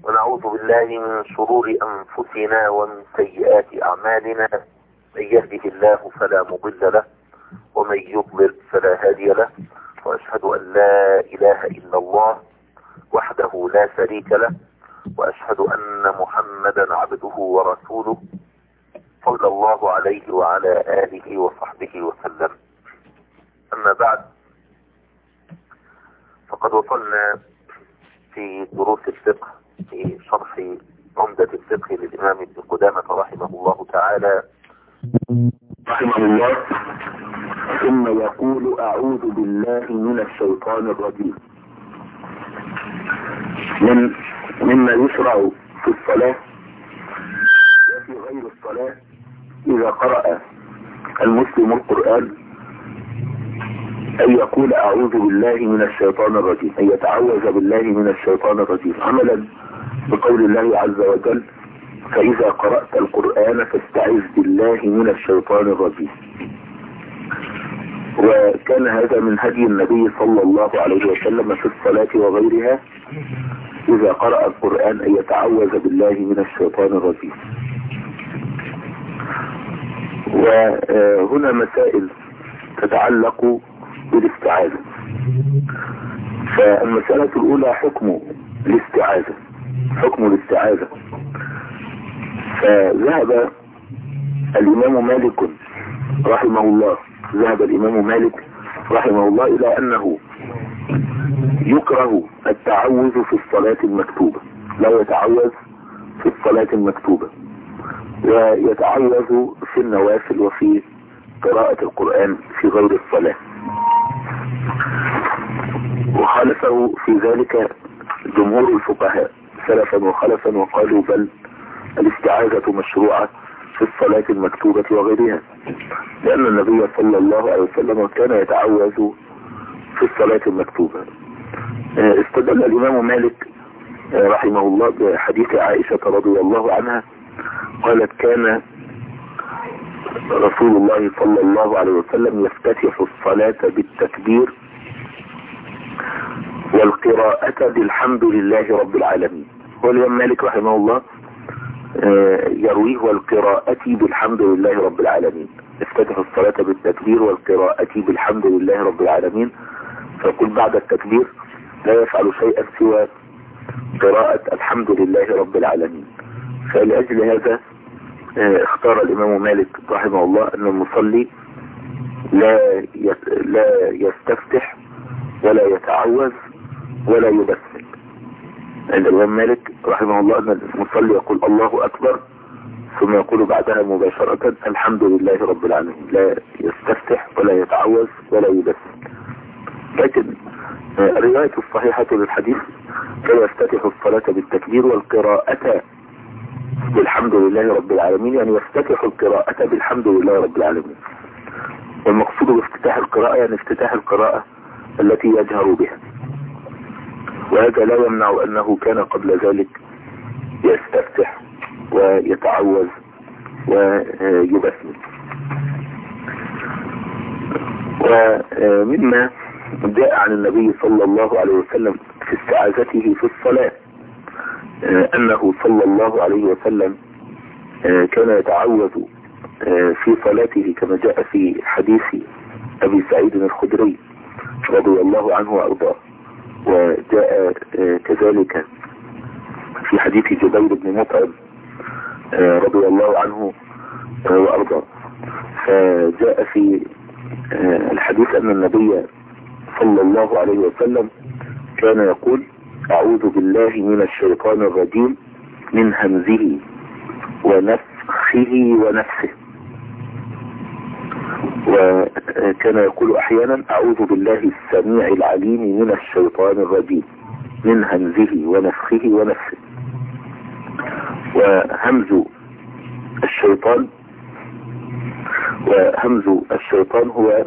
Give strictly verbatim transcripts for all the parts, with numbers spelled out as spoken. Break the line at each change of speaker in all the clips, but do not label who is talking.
ونعوذ بالله من شرور أنفسنا ومن سيئات أعمالنا. من يهده الله فلا مضل له ومن يضلل فلا هادي له، وأشهد أن لا إله إلا الله وحده لا شريك له، وأشهد أن محمدا عبده ورسوله صلى الله عليه وعلى آله وصحبه وسلم. أما بعد، فقد وصلنا في دروس الفقه في شرح عمدة الفقه للإمام ابن قدامة رحمه الله تعالى
رحمه الله، ثم يقول: أعوذ بالله من الشيطان الرجيم. من مما يشرع في الصلاة وفي غير الصلاة إذا قرأ المسلم القرآن أن يقول: أعوذ بالله من الشيطان الرجيم، أن يتعوذ بالله من الشيطان الرجيم، عملا بقول الله عز وجل: فإذا قرأت القرآن فاستعذ بالله من الشيطان الرجيم. وكان هذا من هدي النبي صلى الله عليه وسلم في الصلاة وغيرها، إذا قرأ القرآن أن يتعوذ بالله من الشيطان الرجيم. وهنا مسائل تتعلق بالاستعاذة. فالمسألة الأولى حكم الاستعاذة حكم الاستعاذة فذهب الإمام مالك رحمه الله ذهب الإمام مالك رحمه الله إلى أنه يكره التعوذ في الصلاة المكتوبة، لا يتعوذ في الصلاة المكتوبة، ويتعوذ في النوافل وفي قراءة القرآن في غير الصلاة. وخالفه في ذلك جمهور الفقهاء سلفا وخلفا، وقالوا بل الاستعاذة مشروعة في الصلاة المكتوبة وغيرها، لأن النبي صلى الله عليه وسلم كان يتعوذ في الصلاة المكتوبة. استدل الإمام مالك رحمه الله بحديث عائشة رضي الله عنها، قالت: كان رسول الله صلى الله عليه وسلم يفتتح الصلاة بالتكبير والقراءة بالحمد لله رب العالمين. والإمام مالك رحمه الله يرويه: والقراءة بالحمد لله رب العالمين، افتتح الصلاة بالتكبير والقراءة بالحمد لله رب العالمين. فيقول بعد التكبير لا يفعل شيئا سوى قراءة الحمد لله رب العالمين. فلأجل هذا اختار الإمام مالك رحمه الله أن المصلي لا لا يستفتح ولا يتعوذ ولا يبسم. عند الإمام مالك رحمه الله أن المصلي يقول الله أكبر ثم يقول بعدها مباشرة الحمد لله رب العالمين، لا يستفتح ولا يتعوذ ولا يبسم. لكن الرواية الصحيحة للحديث كان يفتتح الصلاة بالتكبير والقراءة بالحمد لله رب العالمين، يعني يفتتح القراءة بالحمد لله رب العالمين. والمقصود بافتتاح القراءة يعني افتتاح القراءة التي يجهر بها، وهذا لا يمنع أنه كان قبل ذلك يستفتح ويتعوذ ويبسم. ومما جاء عن النبي صلى الله عليه وسلم في استعاذته في الصلاة أنه صلى الله عليه وسلم كان يتعوذ في صلاته كما جاء في حديث أبي سعيد الخدري رضي الله عنه وأرضاه، وجاء كذلك في حديث جبير بن مطعم رضي الله عنه وأرضاه. فجاء في الحديث أن النبي صلى الله عليه وسلم كان يقول: أعوذ بالله من الشيطان الرجيم من همزه ونفخه ونفسه. وكان يقول أحيانا: أعوذ بالله السميع العليم من الشيطان الرجيم من همزه ونفخه ونفسه. وهمز الشيطان وهمز الشيطان هو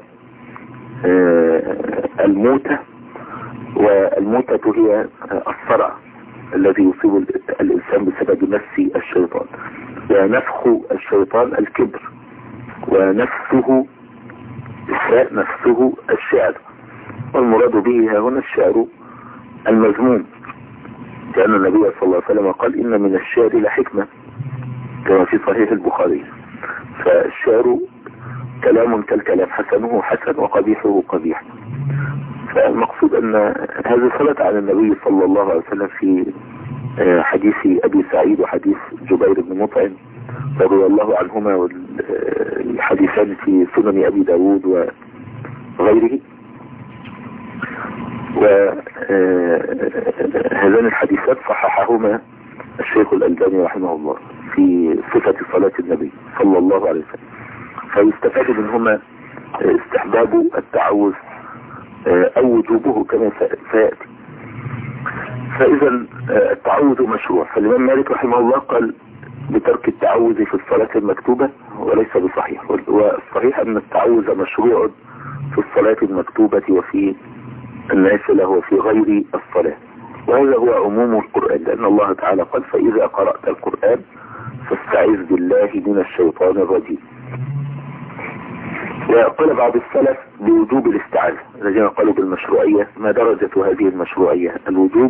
الموتة، والموتة هي الصرع الذي يصيب الإنسان بسبب نفس الشيطان. ونفخ الشيطان الكبر، ونفسه الشاء نفسه الشعر، والمراد به هنا الشعر المذموم. لأن النبي صلى الله عليه وسلم قال إن من الشعر لحكمة كما في صحيح البخاري. فالشعر كلام كالكلام، حسنه حسن وقبيحه قبيح. فالمقصود أن هذا ثبت عن النبي صلى الله عليه وسلم في حديث أبي سعيد وحديث جبير بن مطعم رضي الله عنهما، والحديثان في سنن أبي داود وغيره. وهذان الحديثات صححهما الشيخ الألباني رحمه الله في صفة صلاة النبي صلى الله عليه وسلم. فيستفاد منهما استحباب التعوذ أو وجوبه كما سيأتي. فإذا التعوذ مشروع. فالإمام مالك رحمه الله قال بترك التعوذ في الصلاة المكتوبة وليس بصحيح، والصحيح أن التعوذ مشروع في الصلاة المكتوبة وفي النافلة وفي غير الصلاة. وهذا هو عموم القرآن، لأن الله تعالى قال فإذا قرأت القرآن فاستعذ بالله من الشيطان الرجيم. وقال بعض السلف بوجوب الاستعاذة، الذين قالوا بالمشروعية. ما درجة هذه المشروعية؟ الوجوب.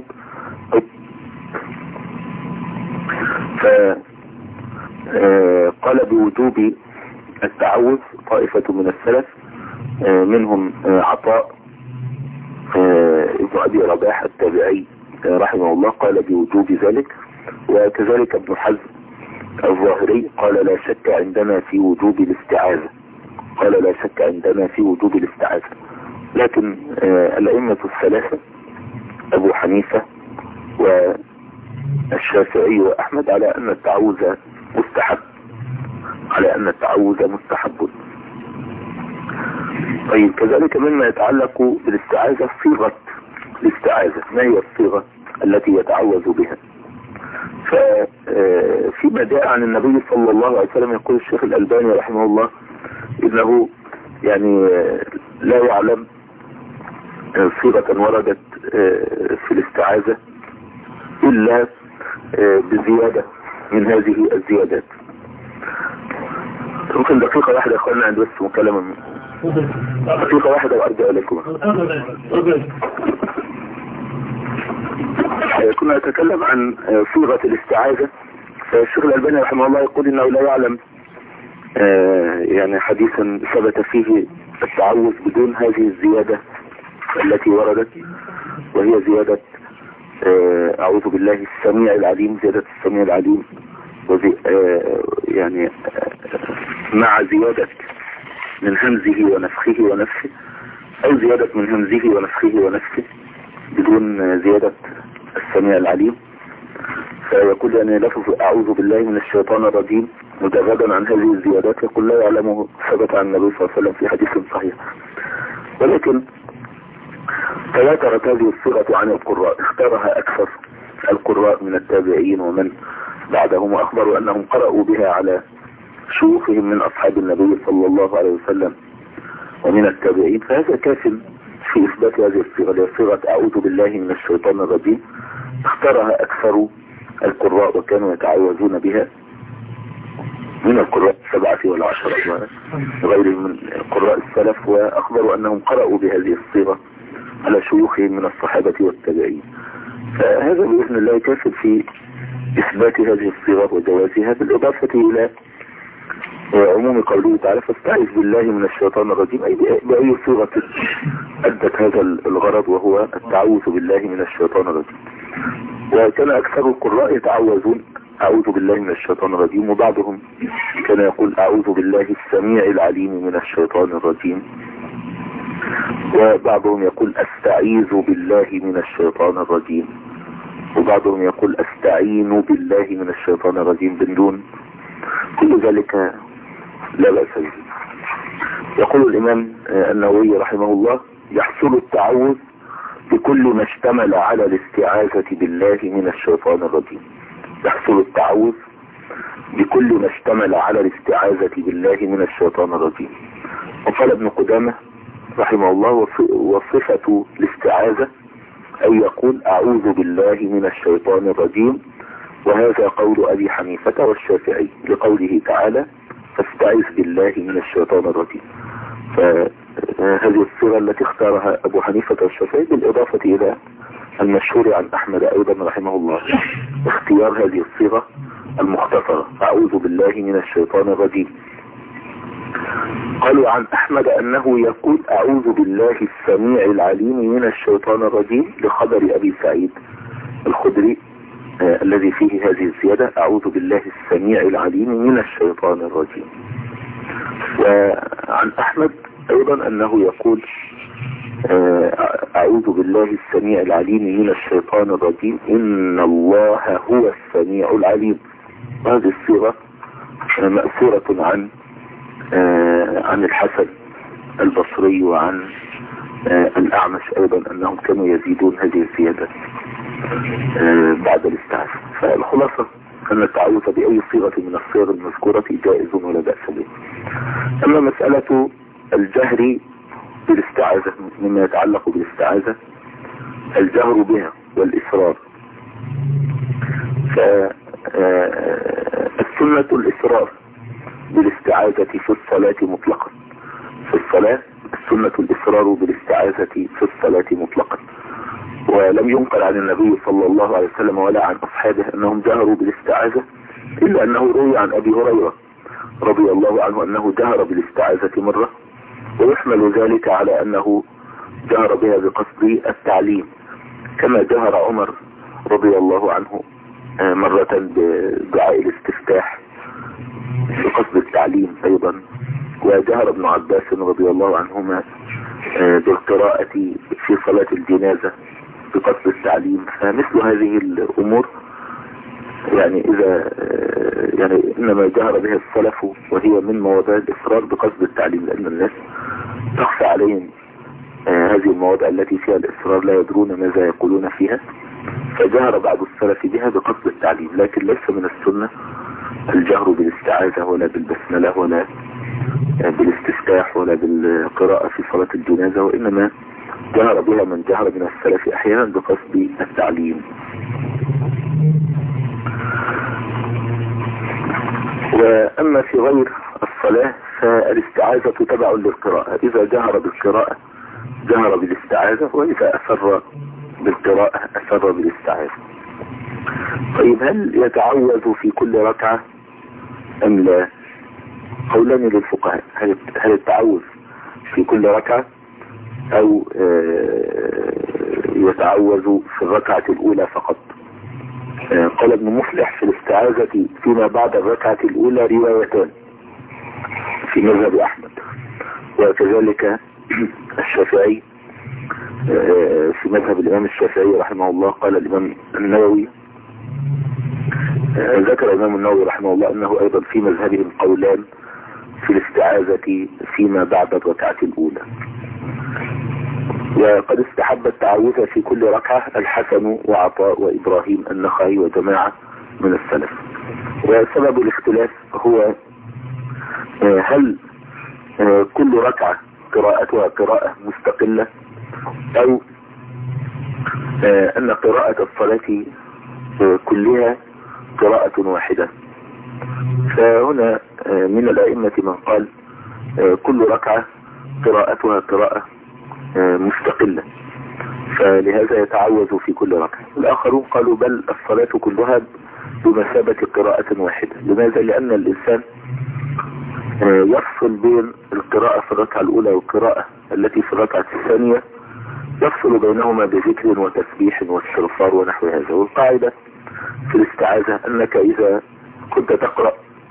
فقال بوجوب التعوذ طائفة من السلف، منهم عطاء ابن أبي رباح التابعي رحمه الله قال بوجوب ذلك، وكذلك ابن حزم الظاهري قال لا شك عندنا في وجوب الاستعاذة، قال لا شك عندنا في وجوب الاستعاذة. لكن الأئمة الثلاثة أبو حنيفة والشافعي وأحمد على أن التعوذ مستحب، على أن التعوذ مستحب. طيب كذلك مما يتعلق بالاستعاذة صيغة الاستعاذة. ما هي الصيغة التي يتعوذ بها؟ ففيما جاء عن النبي صلى الله عليه وسلم يقول الشيخ الألباني رحمه الله إنه يعني لا يعلم صيغة وردت في الاستعاذة إلا بزيادة من هذه الزيادات. ممكن دقيقة واحدة يا أخوانا عند بس مكالمة، دقيقة واحدة وأرجع إليكم. كنا نتكلم عن صيغة الاستعاذة. فالشيخ الألباني رحمه الله يقول إنه لا يعلم يعني حديثا ثبت فيه التعوذ بدون هذه الزيادة التي وردت، وهي زيادة أعوذ بالله السميع العليم، زيادة السميع العليم وزي يعني مع زيادة من همزه ونفخه ونفسه، أو زيادة من همزه ونفخه ونفسه بدون زيادة السميع العليم. فيقول يعني لفظ أعوذ بالله من الشيطان الرجيم مجردا عن هذه الزيادات يقول لا يعلمه ثبت عن النبي صلى الله عليه وسلم في حديث صحيح. ولكن تواترت هذه الصيغة عن القراء، اختارها أكثر القراء من التابعين ومن بعدهم، وأخبروا أنهم قرأوا بها على شيوخهم من أصحاب النبي صلى الله عليه وسلم ومن التابعين. فهذا كاف في إثبات هذه الصيغة، هي صيغة أعوذ بالله من الشيطان الرجيم. اختارها أكثر القراء وكانوا يتعوذون بها من القراء السبعة والعشرة وغيرهم من قراء السلف، وأخبروا أنهم قرأوا بهذه الصيغة على شيوخهم من الصحابة والتابعين. فهذا بإذن الله كافٍ في إثبات هذه الصيغة وجوازها، بالإضافة إلى عموم قوله تعالى فاستعذ بالله من الشيطان الرجيم، أي بأي صيغة أدت هذا الغرض وهو التعوذ بالله من الشيطان الرجيم. وكان أكثر القراء يتعوذون أعوذ بالله من الشيطان الرجيم، وبعضهم كان يقول أعوذ بالله السميع العليم من الشيطان الرجيم، وبعضهم يقول أستعيذ بالله من الشيطان الرجيم، وبعضهم يقول أستعين بالله من الشيطان الرجيم بدون. كل ذلك لا بأس به. يقول الإمام النووي رحمه الله يحصل التعوذ بكل ما اشتمل على الاستعاذة بالله من الشيطان الرجيم. يحصل التعوذ بكل ما اشتمل على الاستعاذة بالله من الشيطان الرجيم. وقال ابن قدامة رحمه الله وصفة الاستعاذة أن يقول أعوذ بالله من الشيطان الرجيم، وهذا قول أبي حنيفة والشافعي لقوله تعالى فاستعذ بالله من الشيطان الرجيم. فهذه الصيغة التي اختارها أبو حنيفة والشافعي بالإضافة إلى المشهور عن أحمد أيضا رحمه الله اختيار هذه الصيغة المختصرة أعوذ بالله من الشيطان الرجيم. قالوا عن أحمد أنه يقول أعوذ بالله السميع العليم من الشيطان الرجيم لخبر أبي سعيد الخدري آه الذي فيه هذه الزيادة أعوذ بالله السميع العليم من الشيطان الرجيم. وعن أحمد أيضا أنه يقول آه أعوذ بالله السميع العليم من الشيطان الرجيم إن الله هو السميع العليم. هذه الصيغة آه مأثورة عن آه عن الحسن البصري وعن آه الأعمش أيضا أنهم كانوا يزيدون هذه الزيادة آه بعد الاستعاذة. فالخلاصة أن التعوذ بأي صيغة من الصيغ المذكورة جائز ولا بأس به. أما مسألة الجهر بالاستعاذة مما يتعلق بالاستعاذة الجهر بها والإسرار، فالسنة الإسرار بالاستعاذة في الصلاة مطلقا. في الصلاة السنة الإسرار بالاستعاذة في الصلاة مطلقا، ولم ينقل عن النبي صلى الله عليه وسلم ولا عن أصحابه أنهم جهروا بالاستعاذة، إلا أنه روي عن أبي هريرة رضي الله عنه أنه جهر بالاستعاذة مرة، ويحمل ذلك على أنه جهر بها بقصد التعليم، كما جهر عمر رضي الله عنه مرة بدعاء الاستفتاح بقصد التعليم أيضا، وجهر ابن عباس رضي الله عنهما بالقراءة في صلاة الجنازة بقصد التعليم. فمثل هذه الأمور يعني إذا يعني إنما جهر بها السلف وهي من مواضع الإصرار بقصد التعليم، لأن الناس تخفى عليهم هذه المواضع التي فيها الإصرار لا يدرون ماذا يقولون فيها، فجهر بعض السلف بها بقصد التعليم. لكن ليس من السنة الجهر بالاستعاذة ولا بالبسملة ولا بالاستفتاح ولا بالقراءة في صلاة الجنازة، وإنما جهر بها من جهر من السلف أحيانا بقصد التعليم. وأما في غير الصلاة فالاستعاذة تبع للقراءة، إذا جهر بالقراءة جهر بالاستعاذة، وإذا أسر بالقراءة أسر بالاستعاذة. طيب هل يتعوذ في كل ركعة أم لا؟ قولان للفقهاء، هل التعوذ في كل ركعة أو يتعوذ في الركعة الأولى فقط؟ قال ابن مفلح في الاستعاذة فيما بعد الركعة الأولى روايتان في مذهب أحمد، وكذلك الشافعي في مذهب الإمام الشافعي رحمه الله. قال الإمام النووي ذكر الإمام النووي رحمه الله أنه أيضا في مذهبهم قولان في الاستعاذة فيما بعد الركعة الأولى. وقد استحب التعوذ في كل ركعة الحسن وعطاء وإبراهيم النخعي وجماعة من السلف. وسبب الاختلاف هو هل كل ركعة قراءتها قراءة مستقلة أو أن قراءة الصلاة كلها قراءة واحدة. فهنا من الأئمة من قال كل ركعة قراءتها قراءة مستقلة، فلهذا يتعوذ في كل ركعة. الآخرون قالوا بل الصلاة كلها بمثابة قراءة واحدة. لماذا؟ لأن الإنسان يفصل بين القراءة في الركعة الأولى والقراءة التي في الركعة الثانية، يفصل بينهما بذكر وتسبيح واستغفار ونحو هذا. والقاعدة في الاستعاذة أنك إذا كنت تقرأ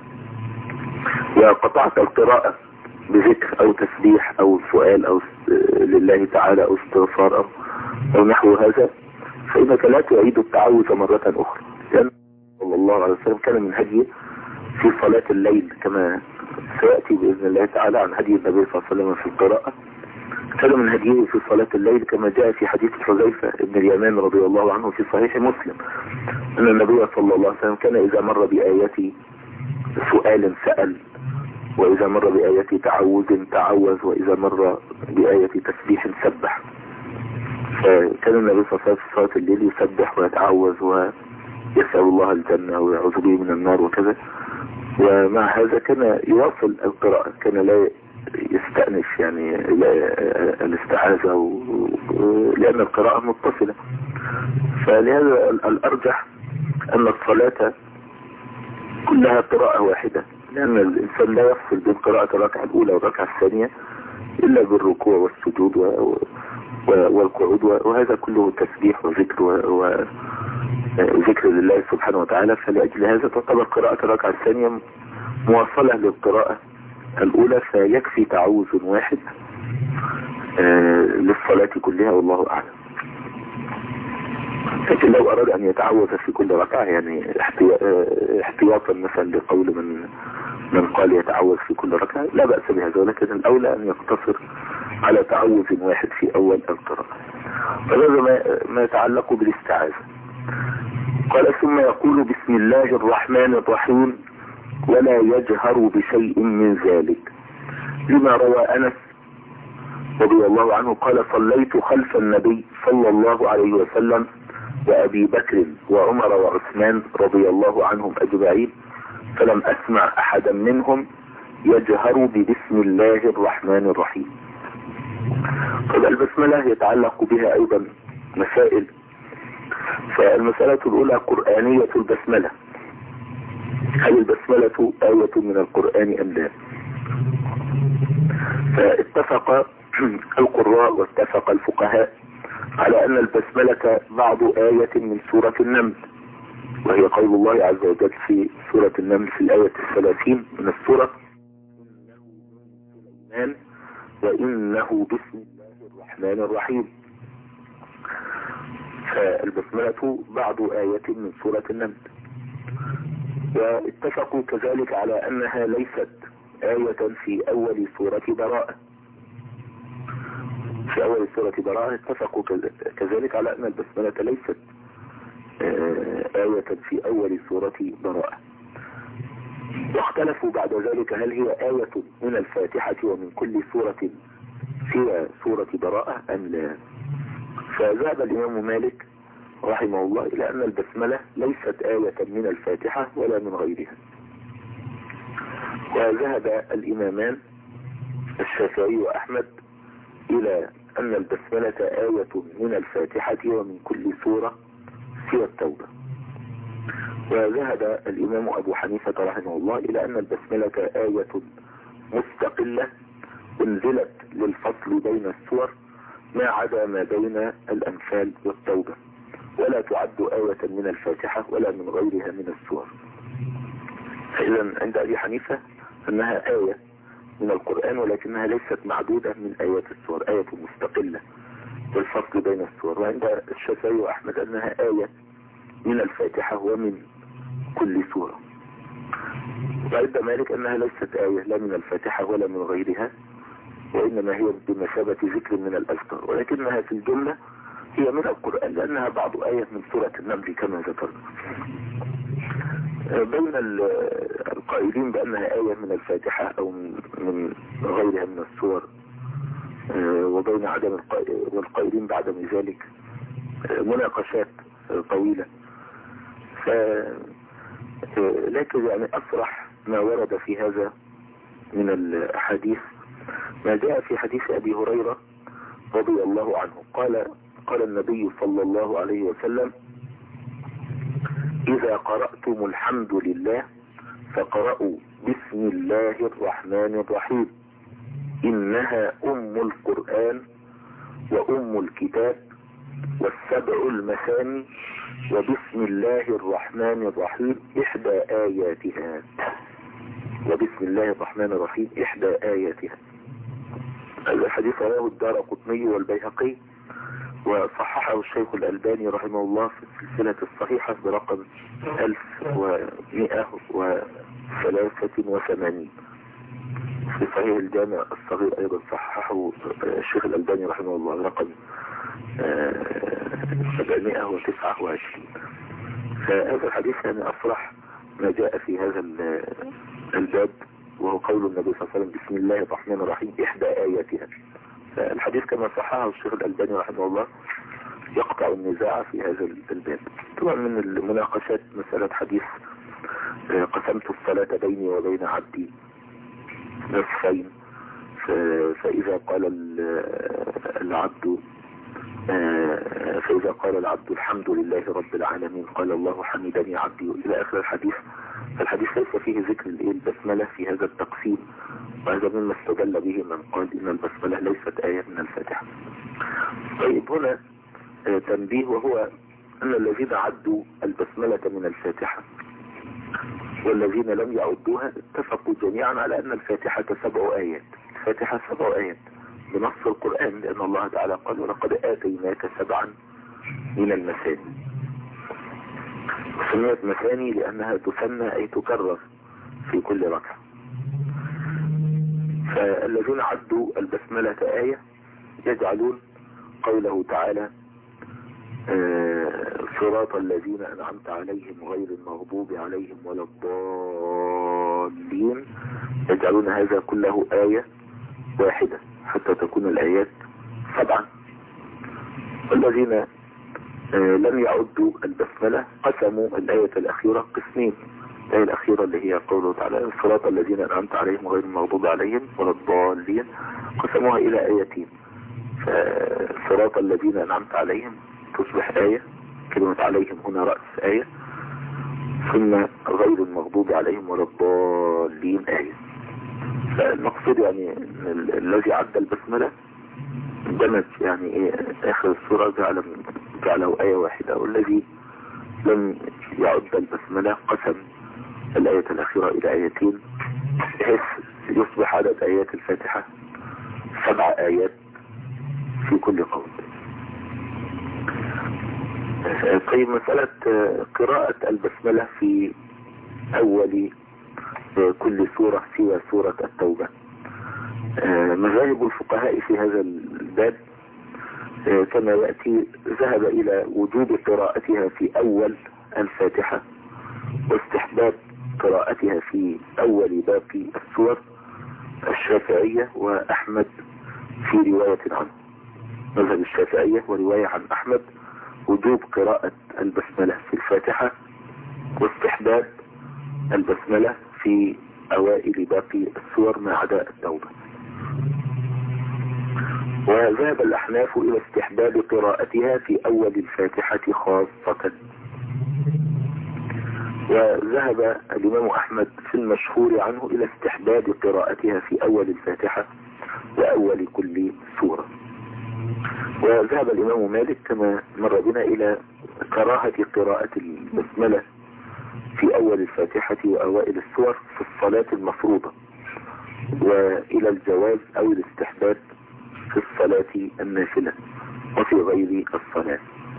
وقطعت القراءة بذكر أو تسبيح أو سؤال أو لله تعالى أو استغفار أو, أو نحو هذا، فإنك لا تعيد التعوذ مرة أخرى. لأن صلى الله عليه وسلم كان من هديه في صلاة الليل كما سيأتي بإذن الله تعالى عن هدي النبي صلى الله عليه وسلم في القراءة، كان من هديه في صلاة الليل كما جاء في حديث حذيفة بن اليمان رضي الله عنه في صحيح مسلم أن النبي صلى الله عليه وسلم كان إذا مر بآية سؤال سأل، وإذا مر بآية تعوذ تعوذ، وإذا مر بآية تسبيح سبح. فكان النبي صلى الله عليه وسلم في صلاة الليل يسبح ويتعوذ ويسأل الله الجنة ويعوذ به من النار وكذا. ومع هذا كان يواصل القراءة، كان لا يستأنف يعني الاستعاذة، لأن القراءة متصلة. فلهذا الأرجح أن الصلاة كلها قراءة واحدة، لأن الإنسان لا يفصل بين قراءة الركعة الأولى والركعة الثانية إلا بالركوع والسجود والقعود، وهذا كله تسبيح وذكر وذكر لله سبحانه وتعالى. فلأجل هذا تعتبر قراءة الركعة الثانية مواصلة للقراءة الأولى، فيكفي تعوذ واحد للصلاة كلها والله أعلم. لكن لو أراد أن يتعوذ في كل ركعة يعني احتياطا مثلا لقول من من قال يتعوذ في كل ركعة لا بأس بهذا، ولكن الأولى أن يقتصر على تعوذ واحد في أول القراءة. فهذا ما, ما يتعلق بالاستعاذة. قال ثم يقول بسم الله الرحمن الرحيم ولا يجهر بشيء من ذلك، لما روى أنس رضي الله عنه قال صليت خلف النبي صلى الله عليه وسلم وأبي بكر وعمر وعثمان رضي الله عنهم أجمعين فلم أسمع أحدا منهم يجهر ببسم الله الرحمن الرحيم. قال البسملة يتعلق بها أيضا مسائل. فالمسألة الأولى قرآنية البسملة، هل البسملة آية من القرآن أم لا؟ فاتفق القراء واتفق الفقهاء على أن البسملة بعض آية من سورة النمل، وهي قول الله عز وجل في سورة النمل في الآية الثلاثين من السورة وإنه بسم الله الرحمن الرحيم. فالبسملة بعض آية من سورة النمل. واتفقوا كذلك على أنها ليست آية في أول سورة براءة، في أول سورة براءة اتفقوا كذلك على أن البسملة ليست آية في أول سورة براءة. واختلفوا بعد ذلك هل هي آية من الفاتحة ومن كل سورة سوى سورة براءة أم لا. فذهب الإمام مالك رحمه الله إلى أن البسملة ليست آية من الفاتحة ولا من غيرها. وذهب الإمامان الشافعي وأحمد إلى أن البسملة آية من الفاتحة ومن كل سورة سوى التوبة. وذهب الإمام أبو حنيفة رحمه الله إلى أن البسملة آية مستقلة انزلت للفصل بين السور ما عدا ما بين الأنفال والتوبة، ولا تعد آية من الفاتحة ولا من غيرها من السور. فإذا عند أبي حنيفة أنها آية من القرآن ولكنها ليست معدودة من آيات السور، آية مستقلة بالفصل بين السور. وعند الشافعي وأحمد أنها آية من الفاتحة ومن كل سورة. وعند مالك أنها ليست آية لا من الفاتحة ولا من غيرها، وإنما هي بمثابة ذكر من الأذكار، ولكنها في الجملة هي من القرآن لأنها بعض آية من سورة النمل كما ذكرنا. بين القائلين بأنها آية من الفاتحة أو من غيرها من السور وبين عدم والقائلين بعدم ذلك مناقشات طويلة. ف لكن يعني أصرح ما ورد في هذا من الأحاديث ما جاء في حديث أبي هريرة رضي الله عنه قال قال النبي صلى الله عليه وسلم إذا قرأتم الحمد لله فقرأوا بسم الله الرحمن الرحيم إنها أم القرآن وأم الكتاب والسبع المثاني وبسم الله الرحمن الرحيم إحدى آياتها وبسم الله الرحمن الرحيم إحدى آياتها. الحديث رواه الدارقطني والبيهقي وصححه الشيخ الألباني رحمه الله في السلسلة الصحيحة برقم ألف ومئة وثلاثة وثمانين. في صحيح الجامع الصغير أيضا صححه الشيخ الألباني رحمه الله برقم سبعمائة وتسعة وعشرين. فهذا الحديث يعني أصرح ما جاء في هذا الباب، وهو قول النبي صلى الله عليه وسلم بسم الله الرحمن الرحيم إحدى آياتها. فالحديث كما صححه الشيخ الألباني رحمه الله يقطع النزاع في هذا الباب. طبعا من المناقشات مسألة حديث قسمت الصلاة بيني وبين عبدي نصفين، فإذا قال العبد فإذا قال العبد الحمد لله رب العالمين قال الله حمدني عبدي إلى آخر الحديث. فالحديث ليس فيه ذكر البسملة في هذا التقسيم، وهذا مما استدل به من قال إن البسملة ليست آية من الفاتحة. طيب هنا تنبيه، وهو أن الذين عدوا البسملة من الفاتحة والذين لم يعدوها اتفقوا جميعا على أن الفاتحة سبع آيات. الفاتحة سبع آيات بنص القرآن، لأن الله تعالى قال ولقد آتيناك سبعا من المثاني. سميت مثاني لأنها تثنى أي تكرر في كل ركعة. فالذين عدوا البسملة آية يجعلون قوله تعالى آه صراط الذين أنعمت عليهم غير المغضوب عليهم ولا الضالين، يجعلون هذا كله آية واحدة حتى تكون الآيات سبعا. والذين آه لم يعدوا البسملة قسموا الآية الأخيرة قسمين. الآية الأخيرة اللي هي قوله تعالى صراط الذين أنعمت عليهم غير المغضوب عليهم ولا الضالين، قسموها إلى آيتين. فصراط الذين أنعمت عليهم تصبح آية، كلمة عليهم هنا رأس آية، ثم غير المغضوب عليهم ولا الضالين آية. فالمقصود يعني الذي عد البسملة دمج يعني ايه اخر السورة جعل جعله آية واحدة، والذي لم يعد البسملة قسم الآية الأخيرة إلى آيتين، بحيث يصبح عدد آيات الفاتحة سبع آيات في كل قول. طيب مسألة قراءة البسملة في أول كل سورة سوى سورة التوبة، مذاهب الفقهاء في هذا الباب كما يأتي ذهب إلى وجوب قراءتها في أول الفاتحة واستحباب قراءتها في أول باقي السور الشافعية وأحمد في رواية عنه. مذهب الشافعية ورواية عن أحمد وجوب قراءة البسملة في الفاتحة واستحباب البسملة في أوائل باقي السور ما عدا التوبة. وذهب الأحناف إلى استحباب قراءتها في أول الفاتحة خاصة. وذهب الإمام أحمد في المشهور عنه إلى استحباب قراءتها في أول الفاتحة وأول كل سورة. وذهب الإمام مالك كما مر بنا إلى كراهة قراءة البسملة في أول الفاتحة وأوائل السور في الصلاة المفروضة، وإلى الجواز أو الاستحباب في الصلاة النافلة وفي غير الصلاة.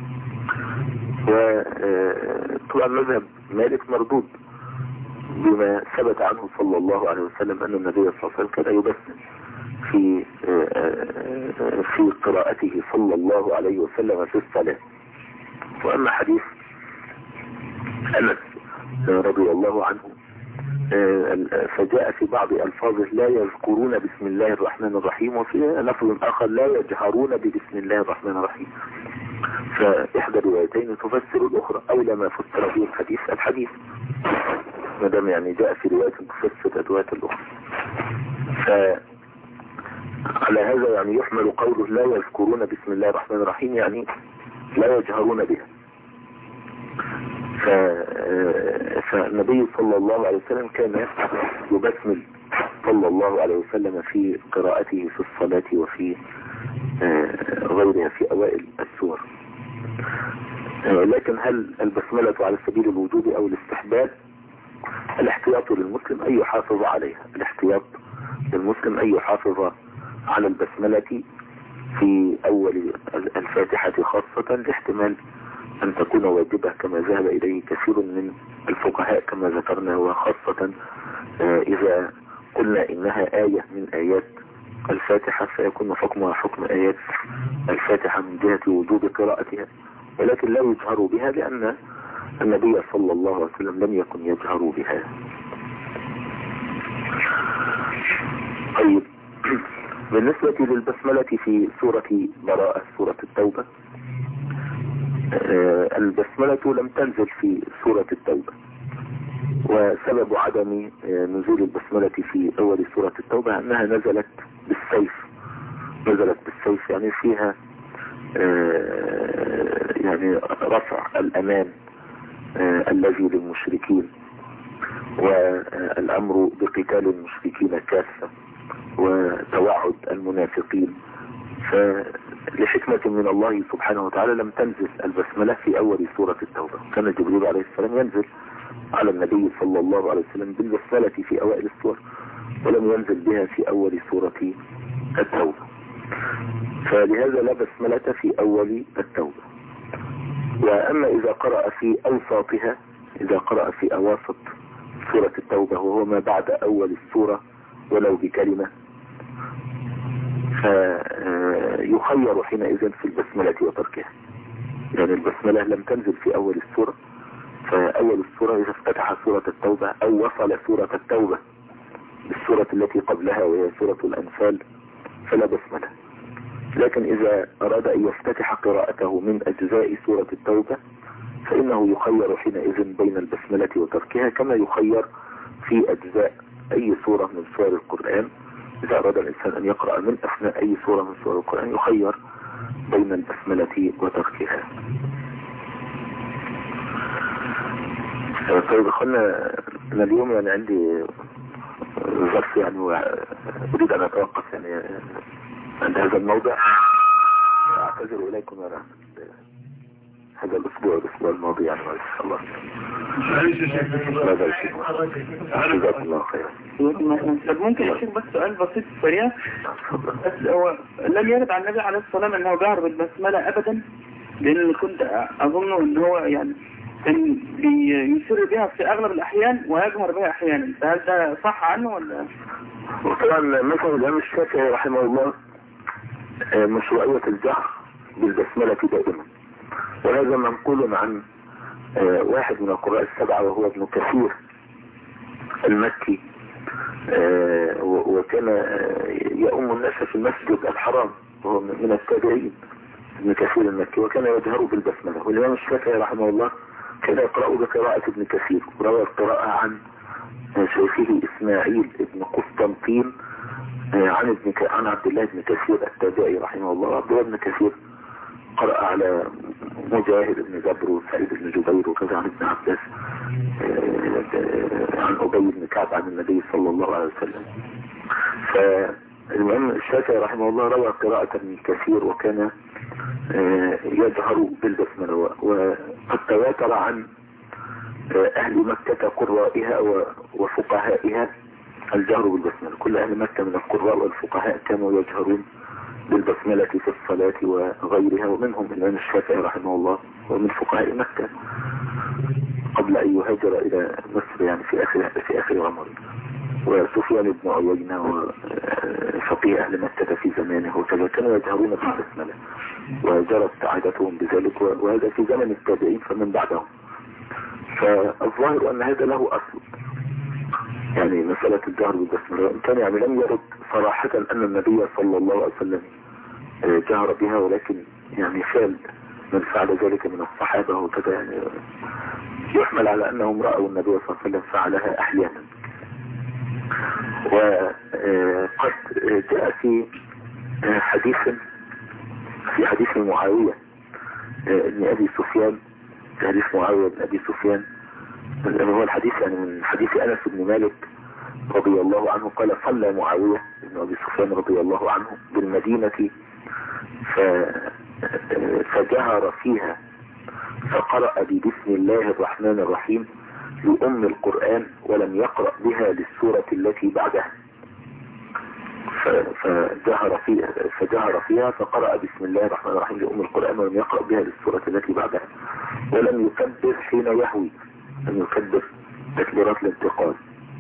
وطبعا مذهب مالك مردود بما ثبت عنه صلى الله عليه وسلم أن النبي صلى الله عليه وسلم كان يبسم في في قراءته صلى الله عليه وسلم في الصلاة. وأما حديث أنس رضي الله عنه فجاء في بعض ألفاظه لا يذكرون بسم الله الرحمن الرحيم، وفي لفظ آخر لا يجهرون ببسم الله الرحمن الرحيم. فإحدى الروايتين تفسر الأخرى، أولى ما فسر به الحديث الحديث ما دام يعني جاء في رواية تفسر الرواية الأخرى. فعلى هذا يعني يحمل قوله لا يذكرون بسم الله الرحمن الرحيم يعني لا يجهرون بها. فالنبي صلى الله عليه وسلم كان يبسمل صلى الله عليه وسلم في قراءته في الصلاة وفي غيرها في أوائل السور. لكن هل البسملة على سبيل الوجوب أو الاستحباب؟ الاحتياط للمسلم أن يحافظ عليها. الاحتياط للمسلم أن يحافظ على البسملة في أول الفاتحة خاصة، لاحتمال أن تكون واجبة كما ذهب إليه كثير من الفقهاء كما ذكرنا، وخاصة إذا قلنا إنها آية من آيات الفاتحة فيكون حكمها حكم آيات الفاتحة من جهة وجوب قراءتها، ولكن لا يجهر بها لأن النبي صلى الله عليه وسلم لم يكن يجهر بها. طيب بالنسبة للبسملة في سورة براءة سورة التوبة، البسملة لم تنزل في سورة التوبة، وسبب عدم نزول البسملة في أول سورة التوبة أنها نزلت بالسيف. نزلت بالسيف يعني فيها يعني رفع الأمان الذي للمشركين والأمر بقتال المشركين كافة وتوعد المنافقين. فلحكمة من الله سبحانه وتعالى لم تنزل البسملة في أول سورة التوبة. كان جبريل عليه السلام ينزل على النبي صلى الله عليه وسلم بالبسملة في أوائل السور ولم ينزل بها في أول سورة التوبة، فلهذا لا بسملة في أول التوبة. وأما إذا قرأ في أوساطها، إذا قرأ في أواسط سورة التوبة وهو ما بعد أول السورة ولو بكلمة، فيخير حينئذ في البسملة وتركها. يعني البسملة لم تنزل في أول السورة، فأول السورة إذا افتتح سورة التوبة أو وصل سورة التوبة بالسورة التي قبلها وهي سورة الأنفال فلا بسملة. لكن إذا أراد أن يفتتح قراءته من أجزاء سورة التوبة فإنه يخير حينئذ بين البسملة وتركها، كما يخير في أجزاء أي سورة من سور القرآن. إذا أراد الإنسان أن يقرأ من أثناء أي سورة من سور القرآن يخير بين البسملة وتركها. طيب أخوانا، أنا اليوم يعني عندي ظرف يعني وأريد أن أتوقف يعني عند هذا الموضع. أعتذر إليكم أنا هذا الأسبوع الأسبوع الماضي يعني إن شاء الله. ماذا يشير؟ جزاك الله خيرا.
طب ممكن أشير بس سؤال بسيط سريع؟ بس هو لم يرد عن النبي عليه الصلاة والسلام أنه جهر بالبسملة أبدا، لأن كنت أظن أن هو يعني كان يسر بها في أغلب الأحيان ويجهر بها أحيانا، فهل ده صح عنه ولا؟
وطبعا مثلا الإمام الشافعي رحمه الله مشروعية الجهر بالبسملة دائما، وهذا منقول عن واحد من القراء السبعة وهو ابن كثير المكي، وكان يؤم الناس في المسجد الحرام وهو من التابعين ابن كثير المكي، وكان يجهر بالبسملة. والإمام الشافعي رحمه الله كان يقرأ بقراءة ابن كثير، وروى القراءة عن شيخه إسماعيل ابن قسطنطين عن ابن ك... عن عبد الله بن كثير التابعي رحمه الله. عبد الله بن كثير قرأ على مجاهد بن جبر وسعيد بن جبير وكذا عن ابن عباس عن أبي بن كعب عن النبي صلى الله عليه وسلم. فالمهم الشافعي رحمه الله روى قراءة ابن كثير وكان يجهر بالبسملة، وقد تواتر عن أهل مكة قرائها وفقهائها الجهر بالبسملة. كل أهل مكة من القراء والفقهاء كانوا يجهرون بالبسملة في الصلاة وغيرها، ومنهم الإمام الشافعي رحمه الله ومن فقهاء مكة قبل أن يهاجر إلى مصر يعني في آخر في آخر عمره، وسفيان بن عيينة وفقيه أهل مكة في زمانه وكذا كانوا يجهرون بالبسملة وجرت عادتهم بذلك، وهذا في زمن التابعين فمن بعدهم. فالظاهر أن هذا له أصل، يعني مسألة الجهر بالبسملة إن كان يعني لم يرد صراحة أن النبي صلى الله عليه وسلم جهر بها، ولكن يعني فعل من فعل ذلك من الصحابة وكذا يعني يحمل على أنهم رأوا النبي صلى الله عليه وسلم فعلها أحيانا. وقد جاء في حديث في حديث معاوية بن أبي سفيان، في حديث معاوية بن أبي سفيان هو الحديث يعني من حديث أنس بن مالك رضي الله عنه قال صلى معاوية بن أبي سفيان رضي الله عنه بالمدينة فجهر فيها فقرأ ببسم الله الرحمن الرحيم لأم القرآن ولم يقرأ بها للسورة التي بعدها، فجهر فيها فجهر فيها فقرأ بسم الله الرحمن الرحيم لأم القرآن ولم يقرأ بها للسورة التي بعدها، ولم يكبر حين يهوي، لم يكبر تكبيرات الانتقال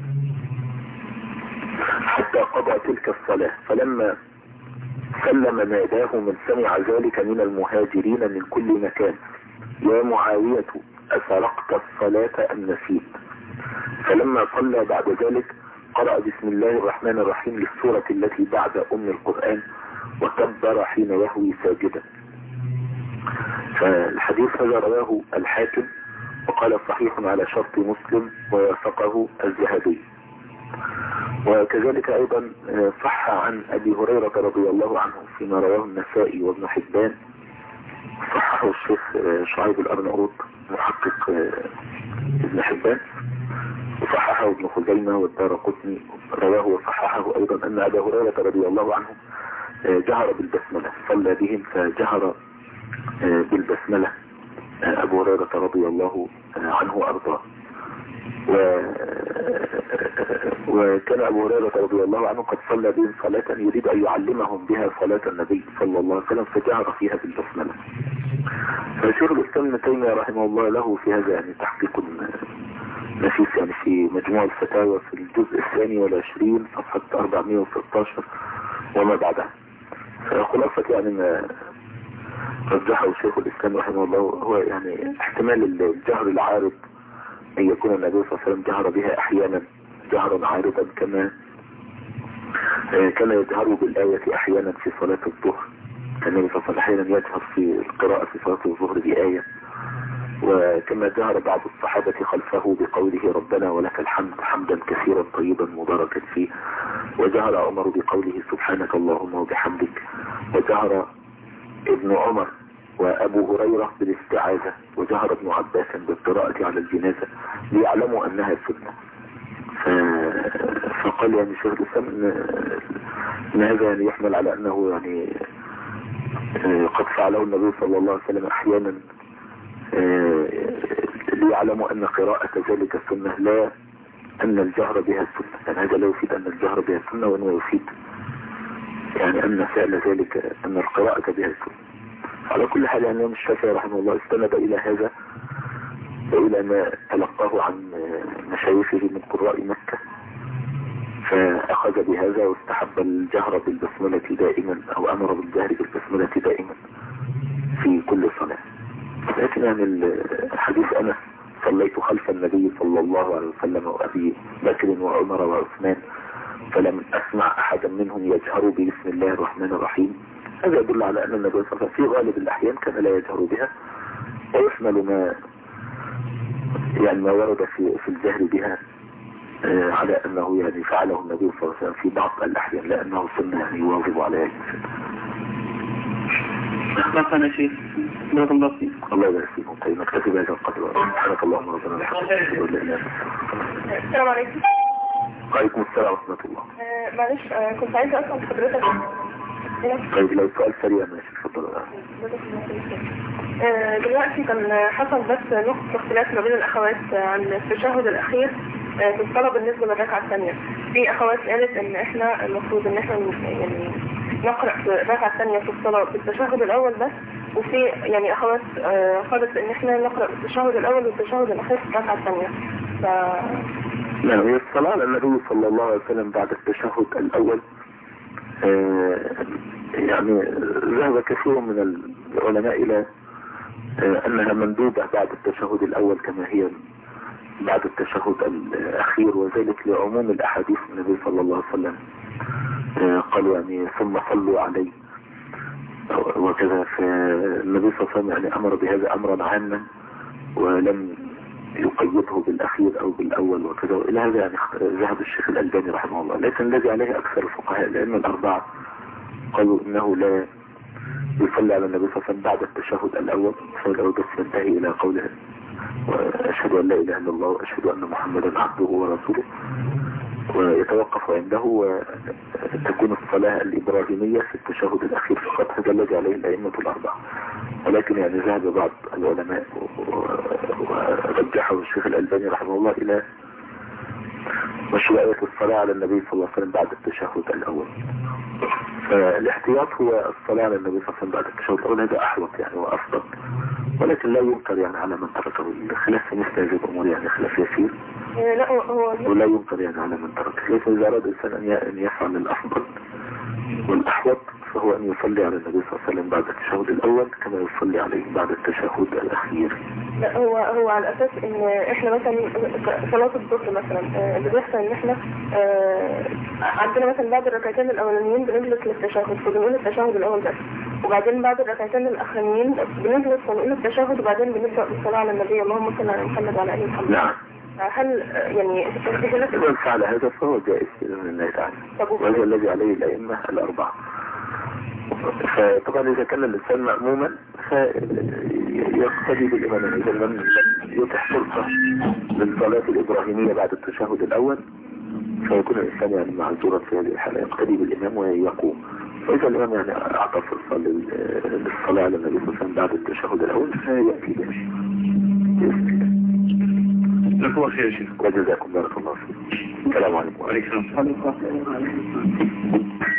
حتى قضى تلك الصلاة. فلما سلم ناداه من سمع ذلك من المهاجرين من كل مكان يا معاوية أسرقت الصلاة أم نسيت؟ فلما صلى بعد ذلك قرأ بسم الله الرحمن الرحيم للسورة التي بعد أم القرآن وكبر حين يهوي ساجدا. فالحديث هذا رواه الحاكم وقال صحيح على شرط مسلم ووافقه الذهبي. وكذلك أيضا صح عن أبي هريرة رضي الله عنه فيما رواه النسائي وابن حبان صححه الشيخ شعيب الأرناؤوط محقق ابن حبان، وصححه ابن خزيمة والدارقطني رواه وصححه أيضا أن أبا هريرة رضي الله عنه جهر بالبسملة، صلى بهم فجهر بالبسملة أبو هريرة رضي الله عنه وأرضاه. و... وكان أبو هريرة رضي الله عنه قد صلى بهم صلاة يريد أن يعلمهم بها صلاة النبي صلى الله عليه وسلم فجهر فيها بالبسملة. فشيخ الإسلام ابن تيمية رحمه الله له في هذا يعني تحقيق نفيس يعني في مجموع الفتاوى في الجزء الثاني والعشرين صفحة أربعمائة وستة عشر وما بعدها. فخلاصة يعني ما رجحه شيخ الإسلام رحمه الله هو يعني احتمال الجهر العارض أن يكون النبي صلى الله عليه وسلم جهر بها أحيانا جهرا عارضا كما كان يجهر بالآية أحيانا في صلاة الظهر. كان النبي صلى الله عليه وسلم أحيانا يجهر في القراءة في صلاة الظهر بآية، وكما جهر بعض الصحابة خلفه بقوله ربنا ولك الحمد حمدا كثيرا طيبا مباركا فيه، وجهر عمر بقوله سبحانك اللهم وبحمدك، وجهر ابن عمر وأبو هريرة بالاستعاذة، وجهر ابن عباس بالقراءة على الجنازة ليعلموا أنها سنة. فقال يعني شيخ الإسلام إن هذا يعني يحمل على أنه يعني قد فعله النبي صلى الله عليه وسلم أحيانا ليعلموا أن قراءة ذلك السنة لا أن الجهر بها السنة، يعني هذا لا يفيد أن الجهر بها السنة، وأنه يفيد يعني أن فعل ذلك أن القراءة بها السنة. على كل حال يعني الشافعي رحمه الله استند إلى هذا وإلى ما تلقاه عن مشايخه من قراء مكة، فأخذ بهذا واستحب الجهر بالبسملة دائما أو أمر بالجهر بالبسملة دائما في كل صلاة. لكن يعني الحديث أنا صليت خلف النبي صلى الله عليه وسلم وأبي بكر وعمر وعثمان فلم أسمع أحدا منهم يجهر بسم الله الرحمن الرحيم، هذا يدل على أن النبي صلى الله عليه وسلم في غالب الأحيان كان لا يجهر بها، ويحمل ما يعني ما ورد في في الجهر بها على أنه يعني فعله النبي صلى الله عليه وسلم في بعض الأحيان لأنه سنة يعني يواظب عليها.
أخلاقنا شيء بارك الله فيك.
الله يبارك فيكم. طيب نكتفي بهذا القدر. سبحانك اللهم ربنا وبحمدك أشهد أن لا إله إلا أنت.
السلام عليكم.
وعليكم السلام ورحمة الله.
آه معلش آه كنت عايزة أسأل حضرتك.
طيب لو سؤال سريع ماشي اتفضل.
آه دلوقتي كان حصل بس نقطة اختلاف ما بين الأخوات عن التشهد الأخير في الصلاة بالنسبة للركعة الثانية. في أخوات قالت إن إحنا المفروض إن إحنا يعني نقرأ في الركعة الثانية في الصلاة بالتشهد الأول بس، وفي يعني أخوات قالت إن إحنا نقرأ بالتشهد الأول والتشهد الأخير في الركعة الثانية. ف
نعم، هي الصلاة على النبي صلى الله عليه وسلم بعد التشهد الأول آه يعني ذهب كثير من العلماء إلى آه أنها مندوبة بعد التشهد الأول كما هي بعد التشهد الأخير، وذلك لعموم الأحاديث النبي صلى الله عليه وسلم آه قالوا يعني ثم صلوا عليه وكذا. فالنبي صلى الله عليه وسلم يعني أمر بهذا أمرا عاما ولم يقيده بالأخير أو بالأول وكذا. إلى هذا يعني ذهب الشيخ الألباني رحمه الله، لكن الذي عليه أكثر الفقهاء لأن الأربعة قالوا إنه لا يصلي على النبي صلى الله عليه وسلم بعد التشهد الأول، فلو بس ينتهي إلى قوله وأشهد أن لا إله إلا الله وأشهد أن محمدا عبده ورسوله، ويتوقف عنده وتكون الصلاة الإبراهيمية في التشهد الأخير فقط. هذا الذي عليه الأئمة الأربعة، ولكن يعني ذهب بعض العلماء ورجحه الشيخ الألباني رحمه الله إلى مشروعية الصلاة على النبي صلى الله عليه وسلم بعد التشهد الأول. فالاحتياط هو الصلاة على النبي صلى الله عليه وسلم بعد التشهد الأول، هذا أحوط يعني وأفضل، ولكن لا ينكر يعني على من تركه. الخلاف في مثل هذه الأمور يعني خلاف يسير
لا هو
ولا ينكر يعني على من تركه، لكن إذا أراد الإنسان أن يفعل الأفضل والأحوط فهو أن يصلي على النبي صلى الله عليه وسلم بعد التشهد الأول كما يصلي عليه بعد التشهد الأخير.
لا هو هو على أساس إن إحنا مثلا صلاة الظهر مثلا اللي بيحصل إن إحنا عندنا مثلا بعد الركعتين الأولانيين بنجلس للتشهد فبنقول التشهد الأول بس، وبعدين بعد الركعتين الأخرانيين بنجلس ونقول التشهد وبعدين بنبدأ بالصلاة على النبي اللهم صل على محمد وعلى آل محمد.
نعم.
هل يعني
من فعل هذا فهو جائز بإذن الله تعالى، وهذا الذي عليه الأئمة الأربعة. فطبعا إذا كان الإنسان مأموما فيقتدي بالإمام. إذا لم يتح فرصة للصلاة الإبراهيمية بعد التشهد الأول فيكون الإنسان يعني معذورا في هذه الحالة، يقتدي بالإمام ويقوم. وإذا الإمام يعني أعطى فرصة للصلاة على النبي صلى الله عليه وسلم بعد التشهد الأول فيأتي بشيء.
جزاكم الله خير يا شيخ.
وجزاكم بارك الله فيك. السلام عليكم.
وعليكم السلام.